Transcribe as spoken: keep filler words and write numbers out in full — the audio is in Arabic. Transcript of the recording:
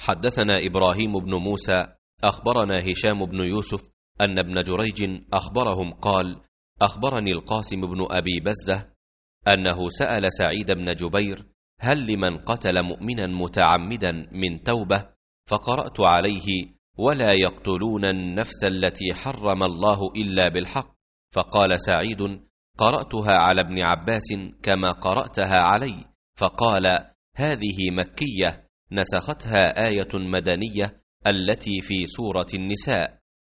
حدثنا إبراهيم بن موسى أخبرنا هشام بن يوسف أن ابن جريج أخبرهم قال: أخبرني القاسم بن أبي بزة أنه سأل سعيد بن جبير: هل لمن قتل مؤمنا متعمدا من توبة؟ فقرأت عليه: ولا يقتلون النفس التي حرم الله إلا بالحق. فقال سعيد: قرأتها على ابن عباس كما قرأتها علي. فقال: هذه مكية نسختها آية مدنية التي في سورة النساء.